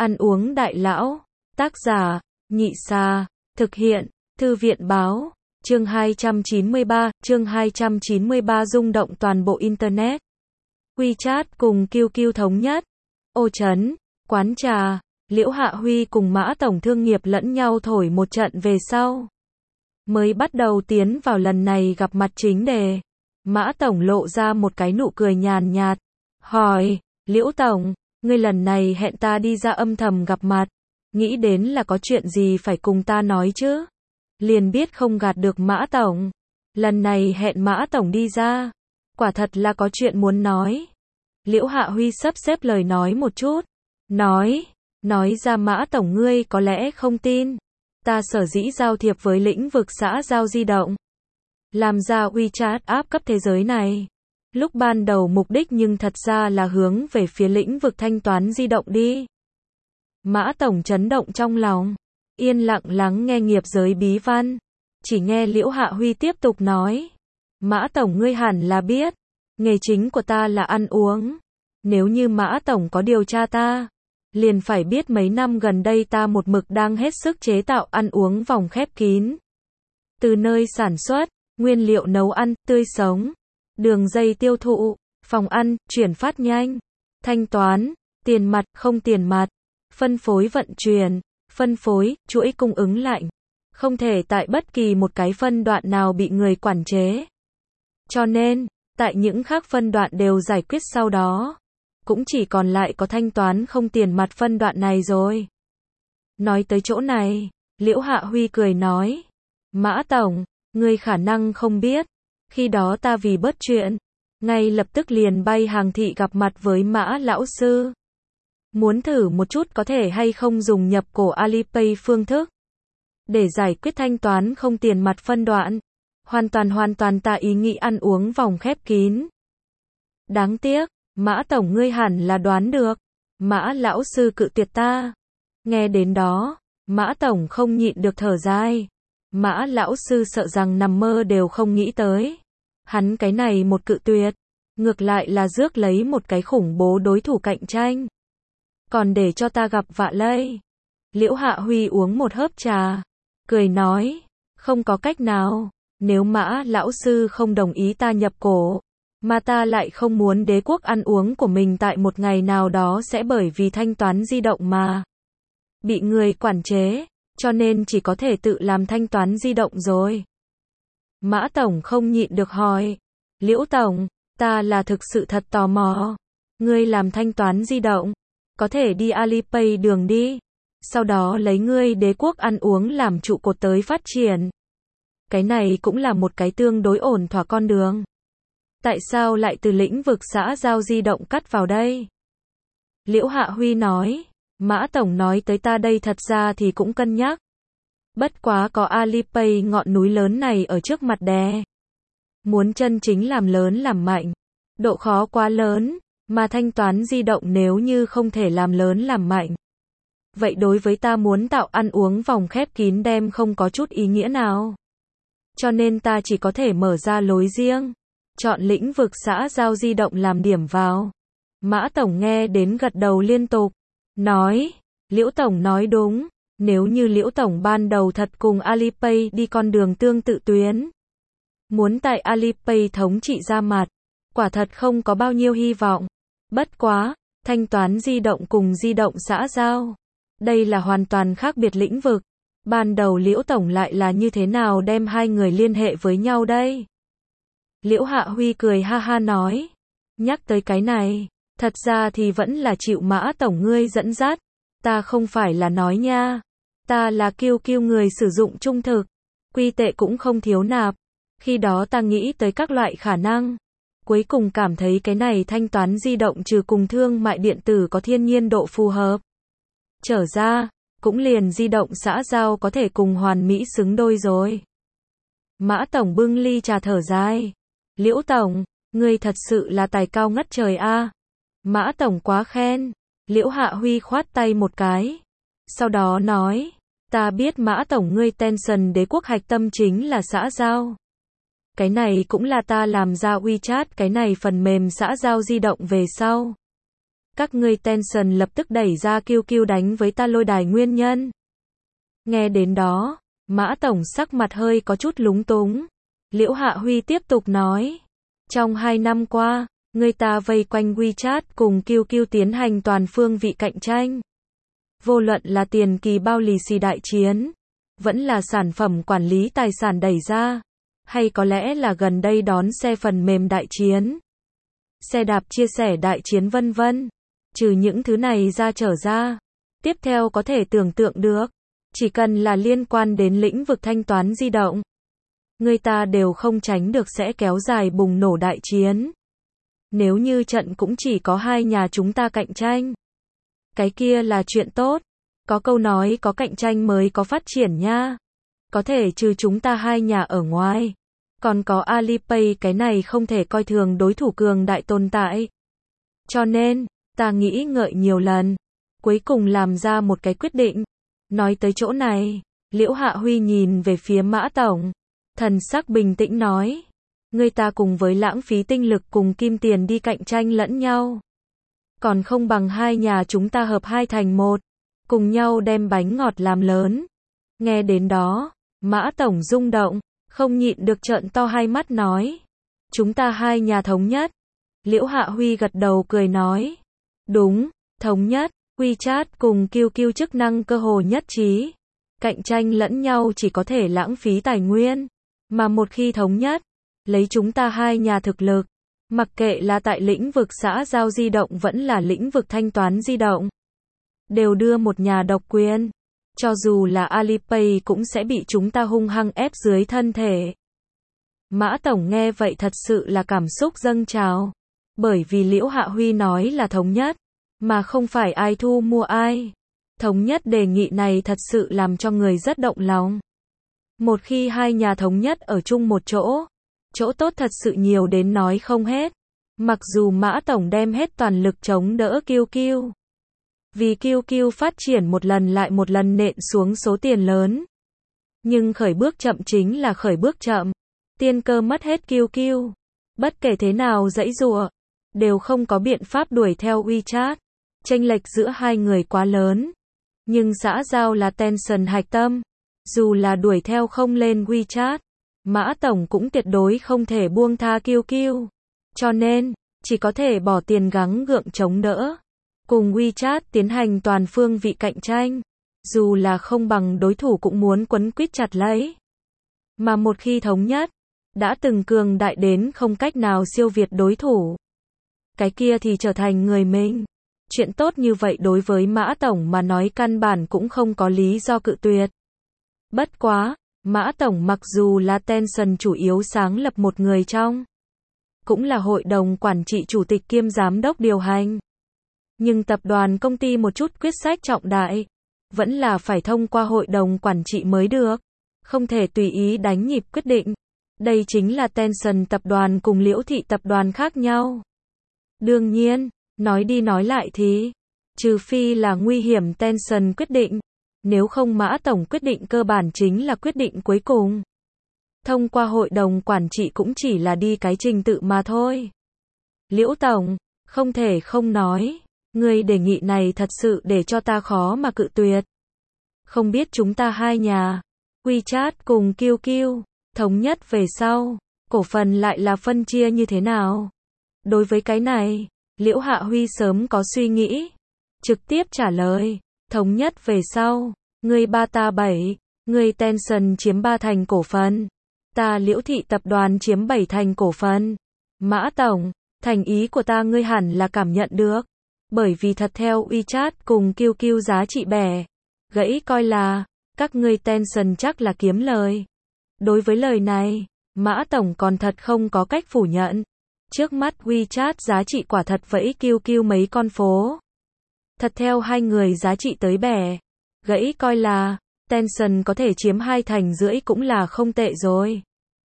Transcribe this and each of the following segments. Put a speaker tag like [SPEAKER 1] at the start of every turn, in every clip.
[SPEAKER 1] Ăn uống đại lão. Tác giả, Nhị Sa. Thực hiện, Thư viện báo. Chương 293 rung động toàn bộ Internet. WeChat cùng QQ thống nhất. Ô Trấn, quán trà, Liễu Hạ Huy cùng Mã Tổng thương nghiệp lẫn nhau thổi một trận về sau. Mới bắt đầu tiến vào lần này gặp mặt chính đề. Mã Tổng lộ ra một cái nụ cười nhàn nhạt. Hỏi, Liễu Tổng, ngươi lần này hẹn ta đi ra âm thầm gặp mặt. Nghĩ đến là có chuyện gì phải cùng ta nói chứ? Liền biết không gạt được Mã Tổng. Lần này hẹn Mã Tổng đi ra. Quả thật là có chuyện muốn nói. Liễu Hạ Huy sắp xếp lời nói một chút. Nói ra Mã Tổng ngươi có lẽ không tin. Ta sở dĩ giao thiệp với lĩnh vực xã giao di động. Làm ra WeChat app cấp thế giới này. Lúc ban đầu mục đích nhưng thật ra là hướng về phía lĩnh vực thanh toán di động đi. Mã Tổng chấn động trong lòng. Yên lặng lắng nghe nghiệp giới bí văn. Chỉ nghe Liễu Hạ Huy tiếp tục nói. Mã Tổng ngươi hẳn là biết. Nghề chính của ta là ăn uống. Nếu như Mã Tổng có điều tra ta. Liền phải biết mấy năm gần đây ta một mực đang hết sức chế tạo ăn uống vòng khép kín. Từ nơi sản xuất, nguyên liệu nấu ăn, tươi sống. Đường dây tiêu thụ, phòng ăn, chuyển phát nhanh. Thanh toán, tiền mặt, không tiền mặt. Phân phối vận chuyển, phân phối, chuỗi cung ứng lạnh. Không thể tại bất kỳ một cái phân đoạn nào bị người quản chế. Cho nên, tại những khác phân đoạn đều giải quyết sau đó. Cũng chỉ còn lại có thanh toán không tiền mặt phân đoạn này rồi. Nói tới chỗ này, Liễu Hạ Huy cười nói. Mã Tổng, ngươi khả năng không biết. Khi đó ta vì bớt chuyện, ngay lập tức liền bay hàng thị gặp mặt với Mã Lão Sư. Muốn thử một chút có thể hay không dùng nhập cổ Alipay phương thức. Để giải quyết thanh toán không tiền mặt phân đoạn. Hoàn toàn ta ý nghĩ ăn uống vòng khép kín. Đáng tiếc, Mã Tổng ngươi hẳn là đoán được. Mã Lão Sư cự tuyệt ta. Nghe đến đó, Mã Tổng không nhịn được thở dài. Mã Lão Sư sợ rằng nằm mơ đều không nghĩ tới. Hắn cái này một cự tuyệt. Ngược lại là rước lấy một cái khủng bố đối thủ cạnh tranh. Còn để cho ta gặp vạ lây. Liễu Hạ Huy uống một hớp trà. Cười nói. Không có cách nào. Nếu Mã Lão Sư không đồng ý ta nhập cổ. Mà ta lại không muốn đế quốc ăn uống của mình tại một ngày nào đó sẽ bởi vì thanh toán di động mà bị người quản chế. Cho nên chỉ có thể tự làm thanh toán di động rồi. Mã Tổng không nhịn được hỏi. Liễu Tổng, ta là thực sự thật tò mò. Ngươi làm thanh toán di động. Có thể đi Alipay đường đi. Sau đó lấy ngươi đế quốc ăn uống làm trụ cột tới phát triển. Cái này cũng là một cái tương đối ổn thỏa con đường. Tại sao lại từ lĩnh vực xã giao di động cắt vào đây? Liễu Hạ Huy nói. Mã Tổng nói tới ta đây thật ra thì cũng cân nhắc. Bất quá có Alipay ngọn núi lớn này ở trước mặt đè. Muốn chân chính làm lớn làm mạnh. Độ khó quá lớn. Mà thanh toán di động nếu như không thể làm lớn làm mạnh. Vậy đối với ta muốn tạo ăn uống vòng khép kín đem không có chút ý nghĩa nào. Cho nên ta chỉ có thể mở ra lối riêng. Chọn lĩnh vực xã giao di động làm điểm vào. Mã Tổng nghe đến gật đầu liên tục. Nói, Liễu Tổng nói đúng. Nếu như Liễu Tổng ban đầu thật cùng Alipay đi con đường tương tự tuyến. Muốn tại Alipay thống trị ra mặt. Quả thật không có bao nhiêu hy vọng. Bất quá, thanh toán di động cùng di động xã giao. Đây là hoàn toàn khác biệt lĩnh vực. Ban đầu Liễu Tổng lại là như thế nào đem hai người liên hệ với nhau đây? Liễu Hạ Huy cười ha ha nói. Nhắc tới cái này, thật ra thì vẫn là chịu Mã Tổng ngươi dẫn dắt. Ta không phải là nói nha. Ta là kiêu người sử dụng trung thực. Quy tệ cũng không thiếu nạp. Khi đó ta nghĩ tới các loại khả năng. Cuối cùng cảm thấy cái này thanh toán di động trừ cùng thương mại điện tử có thiên nhiên độ phù hợp. Trở ra, cũng liền di động xã giao có thể cùng hoàn mỹ xứng đôi rồi. Mã Tổng bưng ly trà thở dài. Liễu Tổng, ngươi thật sự là tài cao ngất trời a. Mã Tổng quá khen. Liễu Hạ Huy khoát tay một cái. Sau đó nói, ta biết Mã Tổng ngươi Tencent đế quốc hạch tâm chính là xã giao. Cái này cũng là ta làm ra WeChat cái này phần mềm xã giao di động về sau. Các ngươi Tencent lập tức đẩy ra QQ đánh với ta lôi đài nguyên nhân. Nghe đến đó, Mã Tổng sắc mặt hơi có chút lúng túng. Liễu Hạ Huy tiếp tục nói. Trong 2 năm qua, người ta vây quanh WeChat cùng QQ tiến hành toàn phương vị cạnh tranh. Vô luận là tiền kỳ bao lì xì đại chiến, vẫn là sản phẩm quản lý tài sản đẩy ra, hay có lẽ là gần đây đón xe phần mềm đại chiến, xe đạp chia sẻ đại chiến vân vân. Trừ những thứ này ra trở ra, tiếp theo có thể tưởng tượng được, chỉ cần là liên quan đến lĩnh vực thanh toán di động, người ta đều không tránh được sẽ kéo dài bùng nổ đại chiến. Nếu như trận cũng chỉ có hai nhà chúng ta cạnh tranh, cái kia là chuyện tốt. Có câu nói có cạnh tranh mới có phát triển nha. Có thể trừ chúng ta hai nhà ở ngoài, còn có Alipay, cái này không thể coi thường đối thủ cường đại tồn tại. Cho nên, ta nghĩ ngợi nhiều lần, cuối cùng làm ra một cái quyết định. Nói tới chỗ này, Liễu Hạ Huy nhìn về phía Mã Tổng, thần sắc bình tĩnh nói. Người ta cùng với lãng phí tinh lực cùng kim tiền đi cạnh tranh lẫn nhau, còn không bằng hai nhà chúng ta hợp hai thành một, cùng nhau đem bánh ngọt làm lớn. Nghe đến đó, Mã Tổng rung động, không nhịn được trợn to hai mắt nói. Chúng ta hai nhà thống nhất. Liễu Hạ Huy gật đầu cười nói. Đúng, thống nhất, WeChat cùng QQ chức năng cơ hồ nhất trí. Cạnh tranh lẫn nhau chỉ có thể lãng phí tài nguyên, mà một khi thống nhất, lấy chúng ta hai nhà thực lực, mặc kệ là tại lĩnh vực xã giao di động vẫn là lĩnh vực thanh toán di động, đều đưa một nhà độc quyền. Cho dù là Alipay cũng sẽ bị chúng ta hung hăng ép dưới thân thể. Mã Tổng nghe vậy thật sự là cảm xúc dâng trào. Bởi vì Liễu Hạ Huy nói là thống nhất, mà không phải ai thu mua ai. Thống nhất đề nghị này thật sự làm cho người rất động lòng. Một khi hai nhà thống nhất ở chung một chỗ, chỗ tốt thật sự nhiều đến nói không hết. Mặc dù Mã Tổng đem hết toàn lực chống đỡ QQ, vì QQ phát triển một lần lại một lần nện xuống số tiền lớn. Nhưng khởi bước chậm chính là khởi bước chậm. Tiên cơ mất hết QQ. Bất kể thế nào giãy giụa, đều không có biện pháp đuổi theo WeChat. Chênh lệch giữa hai người quá lớn. Nhưng xã giao là Tencent hạch tâm. Dù là đuổi theo không lên WeChat, Mã Tổng cũng tuyệt đối không thể buông tha QQ. Cho nên, chỉ có thể bỏ tiền gắng gượng chống đỡ. Cùng WeChat tiến hành toàn phương vị cạnh tranh. Dù là không bằng đối thủ cũng muốn quấn quýt chặt lấy. Mà một khi thống nhất, đã từng cường đại đến không cách nào siêu việt đối thủ, cái kia thì trở thành người mình. Chuyện tốt như vậy đối với Mã Tổng mà nói căn bản cũng không có lý do cự tuyệt. Bất quá, Mã Tổng mặc dù là Tencent chủ yếu sáng lập một người trong, cũng là hội đồng quản trị chủ tịch kiêm giám đốc điều hành. Nhưng tập đoàn công ty một chút quyết sách trọng đại, vẫn là phải thông qua hội đồng quản trị mới được. Không thể tùy ý đánh nhịp quyết định. Đây chính là Tencent tập đoàn cùng Liễu Thị tập đoàn khác nhau. Đương nhiên, nói đi nói lại thì, trừ phi là nguy hiểm Tencent quyết định, nếu không Mã Tổng quyết định cơ bản chính là quyết định cuối cùng. Thông qua hội đồng quản trị cũng chỉ là đi cái trình tự mà thôi. Liễu Tổng, không thể không nói, người đề nghị này thật sự để cho ta khó mà cự tuyệt. Không biết chúng ta hai nhà, WeChat cùng QQ, thống nhất về sau, cổ phần lại là phân chia như thế nào? Đối với cái này, Liễu Hạ Huy sớm có suy nghĩ. Trực tiếp trả lời, thống nhất về sau, ngươi 3 ta 7, ngươi Tencent chiếm 3 thành cổ phần, ta Liễu Thị tập đoàn chiếm 7 thành cổ phần. Mã Tổng, thành ý của ta ngươi hẳn là cảm nhận được. Bởi vì thật theo WeChat cùng QQ giá trị bẻ gãy coi là, các ngươi Tencent chắc là kiếm lời. Đối với lời này, Mã Tổng còn thật không có cách phủ nhận. Trước mắt WeChat giá trị quả thật vẫy QQ mấy con phố. Thật theo hai người giá trị tới bẻ gãy coi là, Tencent có thể chiếm 2 thành rưỡi cũng là không tệ rồi.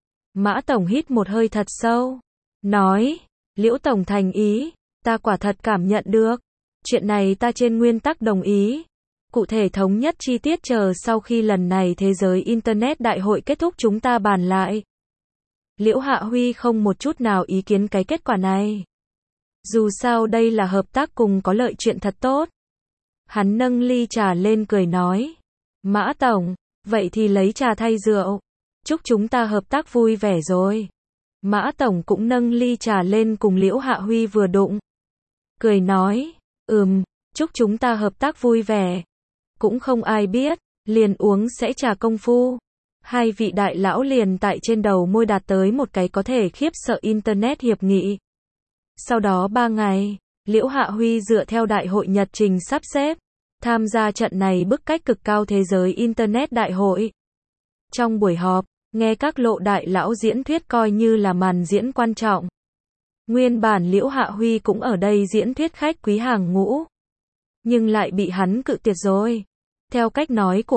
[SPEAKER 1] Mã Tổng hít một hơi thật sâu, nói, Liễu Tổng thành ý, ta quả thật cảm nhận được. Chuyện này ta trên nguyên tắc đồng ý. Cụ thể thống nhất chi tiết chờ sau khi lần này thế giới Internet đại hội kết thúc chúng ta bàn lại. Liễu Hạ Huy không một chút nào ý kiến cái kết quả này. Dù sao đây là hợp tác cùng có lợi chuyện thật tốt. Hắn nâng ly trà lên cười nói. Mã Tổng, vậy thì lấy trà thay rượu. Chúc chúng ta hợp tác vui vẻ rồi. Mã Tổng cũng nâng ly trà lên cùng Liễu Hạ Huy vừa đụng. Cười nói, chúc chúng ta hợp tác vui vẻ. Cũng không ai biết, liền uống sẽ trà công phu. Hai vị đại lão liền tại trên đầu môi đạt tới một cái có thể khiếp sợ Internet hiệp nghị. Sau đó 3 ngày, Liễu Hạ Huy dựa theo đại hội nhật trình sắp xếp, tham gia trận này bức cách cực cao thế giới Internet đại hội. Trong buổi họp, nghe các lộ đại lão diễn thuyết coi như là màn diễn quan trọng. Nguyên bản Liễu Hạ Huy cũng ở đây diễn thuyết khách quý hàng ngũ. Nhưng lại bị hắn cự tuyệt rồi. Theo cách nói của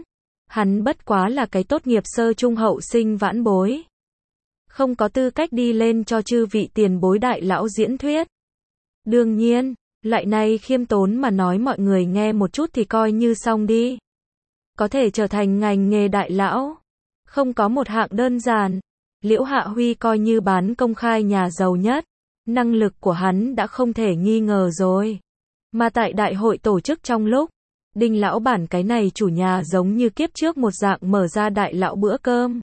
[SPEAKER 1] hắn bất quá là cái tốt nghiệp sơ trung hậu sinh vãn bối. Không có tư cách đi lên cho chư vị tiền bối đại lão diễn thuyết. Đương nhiên, loại này khiêm tốn mà nói mọi người nghe một chút thì coi như xong đi. Có thể trở thành ngành nghề đại lão. Không có một hạng đơn giản. Liễu Hạ Huy coi như bán công khai nhà giàu nhất. Năng lực của hắn đã không thể nghi ngờ rồi. Mà tại đại hội tổ chức trong lúc, Đinh lão bản cái này chủ nhà giống như kiếp trước một dạng mở ra đại lão bữa cơm.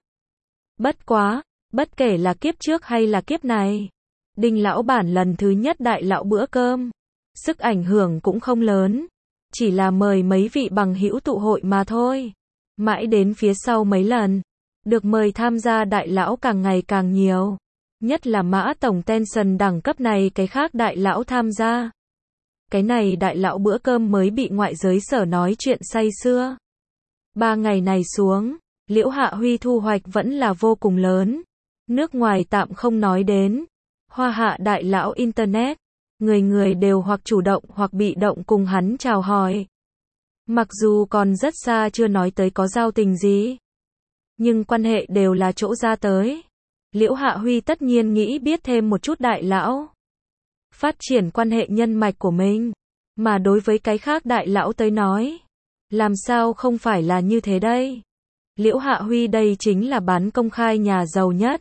[SPEAKER 1] Bất quá, bất kể là kiếp trước hay là kiếp này, Đinh lão bản lần thứ nhất đại lão bữa cơm, sức ảnh hưởng cũng không lớn, chỉ là mời mấy vị bằng hữu tụ hội mà thôi. Mãi đến phía sau mấy lần, được mời tham gia đại lão càng ngày càng nhiều, nhất là Mã Tổng Tension đẳng cấp này cái khác đại lão tham gia. Cái này đại lão bữa cơm mới bị ngoại giới sở nói chuyện say sưa. 3 ngày này xuống, Liễu Hạ Huy thu hoạch vẫn là vô cùng lớn. Nước ngoài tạm không nói đến. Hoa hạ đại lão Internet, người người đều hoặc chủ động hoặc bị động cùng hắn chào hỏi. Mặc dù còn rất xa chưa nói tới có giao tình gì, nhưng quan hệ đều là chỗ ra tới. Liễu Hạ Huy tất nhiên nghĩ biết thêm một chút đại lão, phát triển quan hệ nhân mạch của mình. Mà đối với cái khác đại lão tới nói, làm sao không phải là như thế đây? Liễu Hạ Huy đây chính là bán công khai nhà giàu nhất.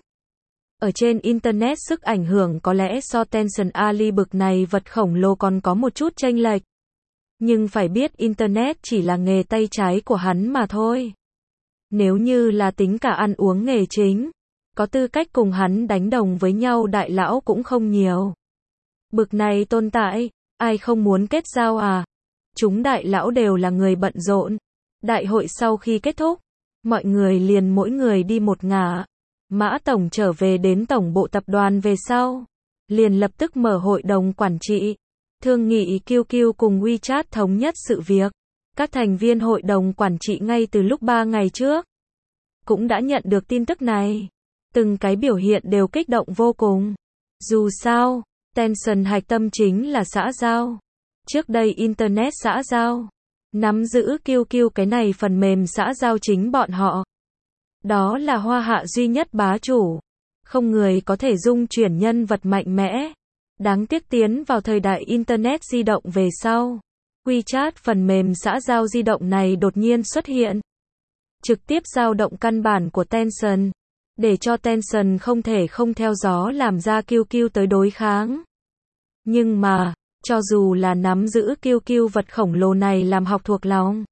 [SPEAKER 1] Ở trên Internet sức ảnh hưởng có lẽ so Tension Ali bực này vật khổng lồ còn có một chút chênh lệch. Nhưng phải biết Internet chỉ là nghề tay trái của hắn mà thôi. Nếu như là tính cả ăn uống nghề chính, có tư cách cùng hắn đánh đồng với nhau đại lão cũng không nhiều. Bực này tồn tại, ai không muốn kết giao à? Chúng đại lão đều là người bận rộn. Đại hội sau khi kết thúc, mọi người liền mỗi người đi một ngả. Mã Tổng trở về đến tổng bộ tập đoàn về sau, liền lập tức mở hội đồng quản trị, thương nghị QQ cùng WeChat thống nhất sự việc. Các thành viên hội đồng quản trị ngay từ lúc 3 ngày trước cũng đã nhận được tin tức này. Từng cái biểu hiện đều kích động vô cùng. Dù sao, Tension hạch tâm chính là xã giao. Trước đây Internet xã giao, nắm giữ QQ cái này phần mềm xã giao chính bọn họ. Đó là hoa hạ duy nhất bá chủ. Không người có thể dung chuyển nhân vật mạnh mẽ. Đáng tiếc tiến vào thời đại Internet di động về sau, WeChat phần mềm xã giao di động này đột nhiên xuất hiện. Trực tiếp dao động căn bản của Tension, để cho Tension không thể không theo gió làm ra QQ tới đối kháng. Nhưng mà, cho dù là nắm giữ QQ vật khổng lồ này làm học thuộc lòng,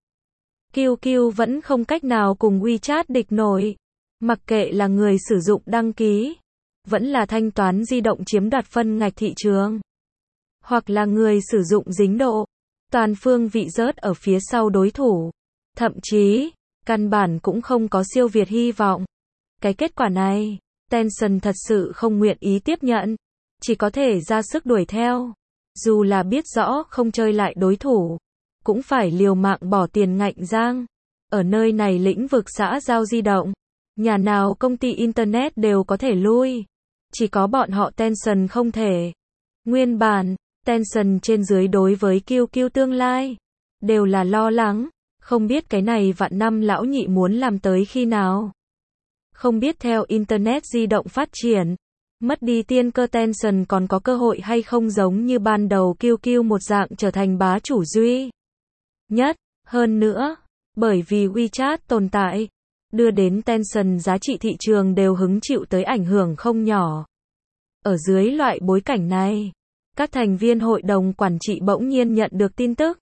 [SPEAKER 1] QQ vẫn không cách nào cùng WeChat địch nổi. Mặc kệ là người sử dụng đăng ký, vẫn là thanh toán di động chiếm đoạt phân ngạch thị trường, hoặc là người sử dụng dính độ, toàn phương vị rớt ở phía sau đối thủ. Thậm chí, căn bản cũng không có siêu việt hy vọng. Cái kết quả này, Tension thật sự không nguyện ý tiếp nhận, chỉ có thể ra sức đuổi theo. Dù là biết rõ không chơi lại đối thủ, cũng phải liều mạng bỏ tiền ngạnh giang. Ở nơi này lĩnh vực xã giao di động, nhà nào công ty Internet đều có thể lui, chỉ có bọn họ Tension không thể. Nguyên bản, Tension trên dưới đối với QQ tương lai đều là lo lắng, không biết cái này vạn năm lão nhị muốn làm tới khi nào. Không biết theo Internet di động phát triển, mất đi tiên cơ Tension còn có cơ hội hay không giống như ban đầu QQ một dạng trở thành bá chủ duy nhất. Hơn nữa, bởi vì WeChat tồn tại, đưa đến Tension giá trị thị trường đều hứng chịu tới ảnh hưởng không nhỏ. Ở dưới loại bối cảnh này, Các thành viên hội đồng quản trị bỗng nhiên nhận được tin tức.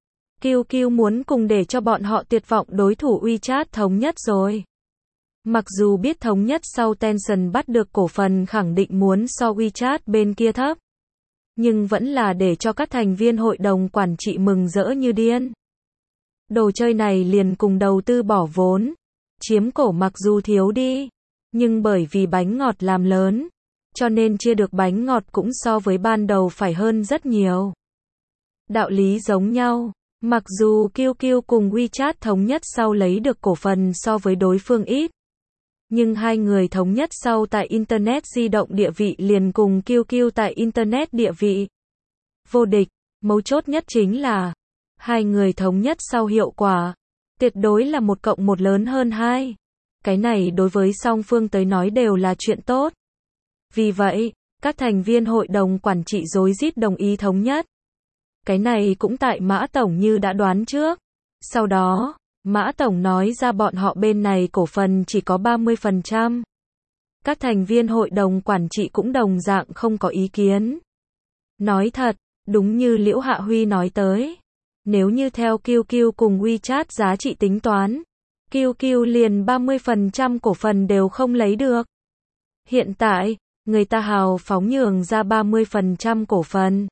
[SPEAKER 1] QQ muốn cùng để cho bọn họ tuyệt vọng đối thủ WeChat thống nhất rồi. Mặc dù biết thống nhất sau Tencent bắt được cổ phần khẳng định muốn so WeChat bên kia thấp, nhưng vẫn là để cho các thành viên hội đồng quản trị mừng rỡ như điên. Đồ chơi này liền cùng đầu tư bỏ vốn, chiếm cổ mặc dù thiếu đi, nhưng bởi vì bánh ngọt làm lớn, cho nên chia được bánh ngọt cũng so với ban đầu phải hơn rất nhiều. Đạo lý giống nhau, mặc dù QQ cùng WeChat thống nhất sau lấy được cổ phần so với đối phương ít, nhưng hai người thống nhất sau tại Internet di động địa vị liền cùng QQ tại Internet địa vị vô địch. Mấu chốt nhất chính là hai người thống nhất sau hiệu quả tuyệt đối là 1+1 lớn hơn 2. Cái này đối với song phương tới nói đều là chuyện tốt. Vì vậy, các thành viên hội đồng quản trị rối rít đồng ý thống nhất. Cái này cũng tại Mã Tổng như đã đoán trước. Sau đó, Mã Tổng nói ra bọn họ bên này cổ phần chỉ có 30%. Các thành viên hội đồng quản trị cũng đồng dạng không có ý kiến. Nói thật, đúng như Liễu Hạ Huy nói tới. Nếu như theo QQ cùng WeChat giá trị tính toán, QQ liền 30% cổ phần đều không lấy được. Hiện tại, người ta hào phóng nhường ra 30% cổ phần.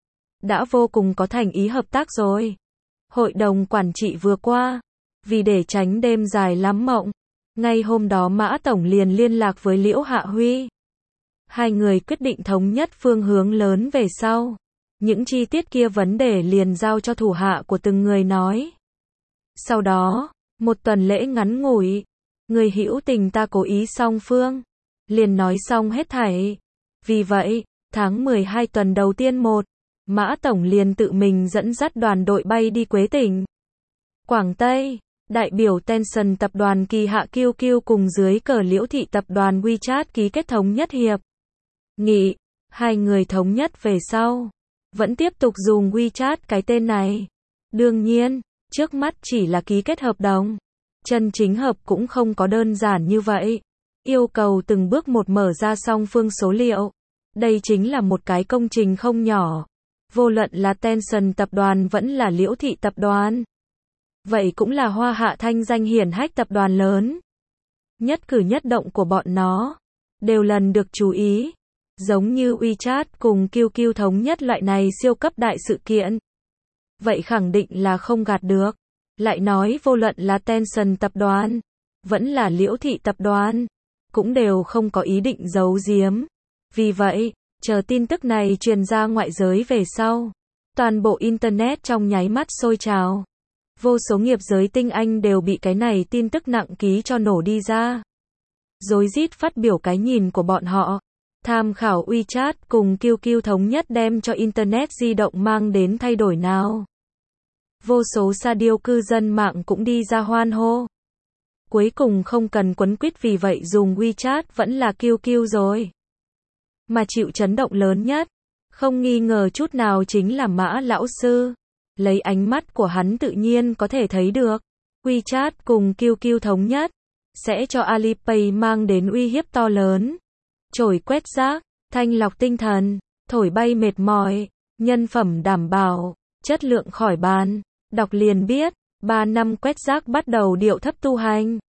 [SPEAKER 1] Đã vô cùng có thành ý hợp tác rồi. Hội đồng quản trị vừa qua, vì để tránh đêm dài lắm mộng, ngay hôm đó Mã Tổng liền liên lạc với Liễu Hạ Huy. Hai người quyết định thống nhất phương hướng lớn về sau. Những chi tiết kia vấn đề liền giao cho thủ hạ của từng người nói. Sau đó, một tuần lễ ngắn ngủi, người hữu tình ta cố ý song phương, liền nói xong hết thảy. Vì vậy, tháng 12 tuần đầu tiên Mã Tổng liền tự mình dẫn dắt đoàn đội bay đi Quế Tỉnh, Quảng Tây, đại biểu Tencent tập đoàn kỳ hạ QQ cùng dưới cờ Liễu Thị tập đoàn WeChat ký kết thống nhất hiệp nghị. Hai người thống nhất về sau, vẫn tiếp tục dùng WeChat cái tên này. Đương nhiên, trước mắt chỉ là ký kết hợp đồng. Chân chính hợp cũng không có đơn giản như vậy. Yêu cầu từng bước một mở ra song phương số liệu. Đây chính là một cái công trình không nhỏ. Vô luận là Tencent tập đoàn vẫn là Liễu Thị tập đoàn. Vậy cũng là hoa hạ thanh danh hiển hách tập đoàn lớn. Nhất cử nhất động của bọn nó đều lần được chú ý. Giống như WeChat cùng QQ thống nhất loại này siêu cấp đại sự kiện. Vậy khẳng định là không gạt được. Lại nói vô luận là Tencent tập đoàn, vẫn là Liễu Thị tập đoàn, cũng đều không có ý định giấu giếm. Vì vậy, chờ tin tức này truyền ra ngoại giới về sau, toàn bộ Internet trong nháy mắt sôi trào. Vô số nghiệp giới tinh anh đều bị cái này tin tức nặng ký cho nổ đi ra. Rối rít phát biểu cái nhìn của bọn họ. Tham khảo WeChat cùng QQ thống nhất đem cho Internet di động mang đến thay đổi nào. Vô số sa điêu cư dân mạng cũng đi ra hoan hô. Cuối cùng không cần quấn quýt vì vậy dùng WeChat vẫn là QQ rồi. Mà chịu chấn động lớn nhất, không nghi ngờ chút nào chính là Mã lão sư. Lấy ánh mắt của hắn tự nhiên có thể thấy được, WeChat cùng QQ thống nhất, sẽ cho Alipay mang đến uy hiếp to lớn. Trổi quét rác, thanh lọc tinh thần, thổi bay mệt mỏi, nhân phẩm đảm bảo, chất lượng khỏi bàn. Đọc liền biết, 3 năm quét rác bắt đầu điệu thấp tu hành.